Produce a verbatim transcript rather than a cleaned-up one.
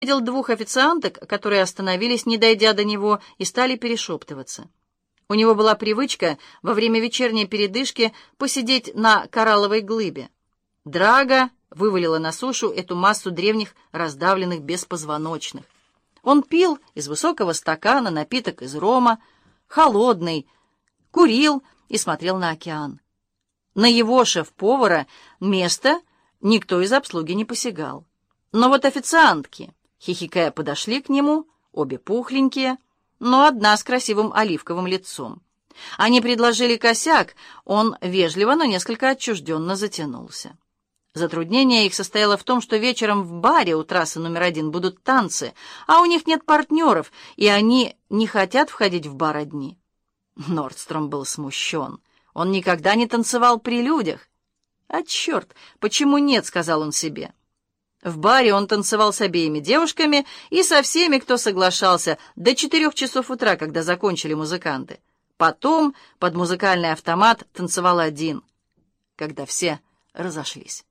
видел двух официанток, которые остановились, не дойдя до него, и стали перешептываться. У него была привычка во время вечерней передышки посидеть на коралловой глыбе. Драга вывалила на сушу эту массу древних раздавленных беспозвоночных. Он пил из высокого стакана напиток из рома, холодный, курил и смотрел на океан. На его шеф-повара место никто из обслуги не посягал. Но вот официантки, хихикая, подошли к нему, обе пухленькие, но одна с красивым оливковым лицом. Они предложили косяк, он вежливо, но несколько отчужденно затянулся. Затруднение их состояло в том, что вечером в баре у трассы номер один будут танцы, а у них нет партнеров, и они не хотят входить в бар одни. Нордстром был смущен. Он никогда не танцевал при людях. «А черт, почему нет?» — сказал он себе. В баре он танцевал с обеими девушками и со всеми, кто соглашался, до четырех часов утра, когда закончили музыканты. Потом под музыкальный автомат танцевал один, когда все разошлись.